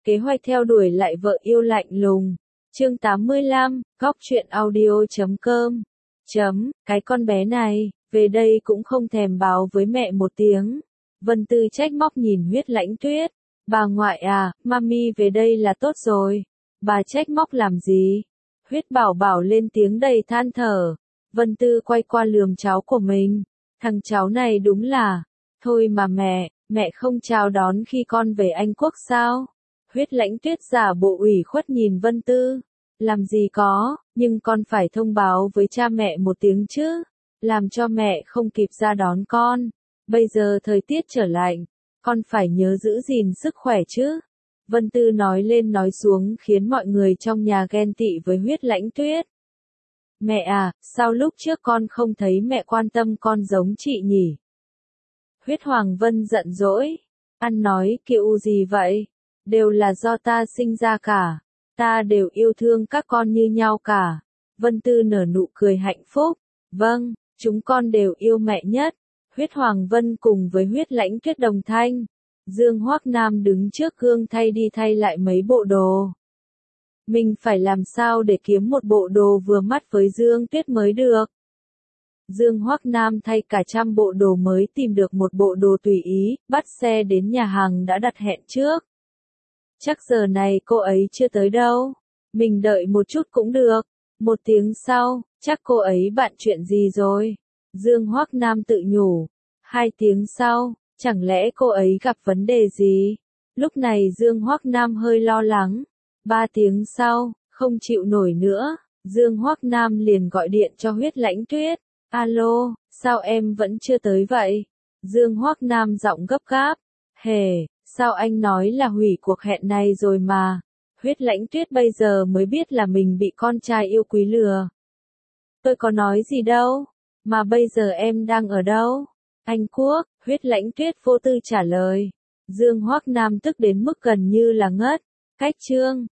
Kế hoạch theo đuổi lại vợ yêu lạnh lùng. Chương 85, góc truyện audio.com. Cái con bé này, về đây cũng không thèm báo với mẹ một tiếng. Vân Tư trách móc nhìn Huyết Lãnh Tuyết. Bà ngoại à, mami về đây là tốt rồi. Bà trách móc làm gì? Huyết Bảo Bảo lên tiếng đầy than thở. Vân Tư quay qua lườm cháu của mình. Thằng cháu này đúng là... Thôi mà mẹ không chào đón khi con về Anh Quốc sao? Huyết Lãnh Tuyết giả bộ ủy khuất nhìn Vân Tư. Làm gì có, nhưng con phải thông báo với cha mẹ một tiếng chứ. Làm cho mẹ không kịp ra đón con. Bây giờ thời tiết trở lạnh, con phải nhớ giữ gìn sức khỏe chứ. Vân Tư nói lên nói xuống khiến mọi người trong nhà ghen tị với Huyết Lãnh Tuyết. Mẹ à, sao lúc trước con không thấy mẹ quan tâm con giống chị nhỉ? Huyết Hoàng Vân giận dỗi. Ăn nói kiểu gì vậy? Đều là do ta sinh ra cả. Ta đều yêu thương các con như nhau cả. Vân Tư nở nụ cười hạnh phúc. Vâng, chúng con đều yêu mẹ nhất. Huyết Hoàng Vân cùng với Huyết Lãnh Tuyết đồng thanh. Dương Hoắc Nam đứng trước gương thay đi thay lại mấy bộ đồ. Mình phải làm sao để kiếm một bộ đồ vừa mắt với Dương Tuyết mới được. Dương Hoắc Nam thay cả trăm bộ đồ mới tìm được một bộ đồ tùy ý, bắt xe đến nhà hàng đã đặt hẹn trước. Chắc giờ này cô ấy chưa tới đâu. Mình đợi một chút cũng được. Một tiếng sau, chắc cô ấy bận chuyện gì rồi. Dương Hoắc Nam tự nhủ. 2 tiếng sau, chẳng lẽ cô ấy gặp vấn đề gì? Lúc này Dương Hoắc Nam hơi lo lắng. 3 tiếng sau, không chịu nổi nữa, Dương Hoắc Nam liền gọi điện cho Huyết Lãnh Tuyết. Alo, sao em vẫn chưa tới vậy? Dương Hoắc Nam giọng gấp gáp. Hề, sao anh nói là hủy cuộc hẹn này rồi mà? Huyết Lãnh Tuyết bây giờ mới biết là mình bị con trai yêu quý lừa. Tôi có nói gì đâu, mà bây giờ em đang ở đâu? Anh Quốc, Huyết Lãnh Tuyết vô tư trả lời. Dương Hoắc Nam tức đến mức gần như là ngất. Cách chương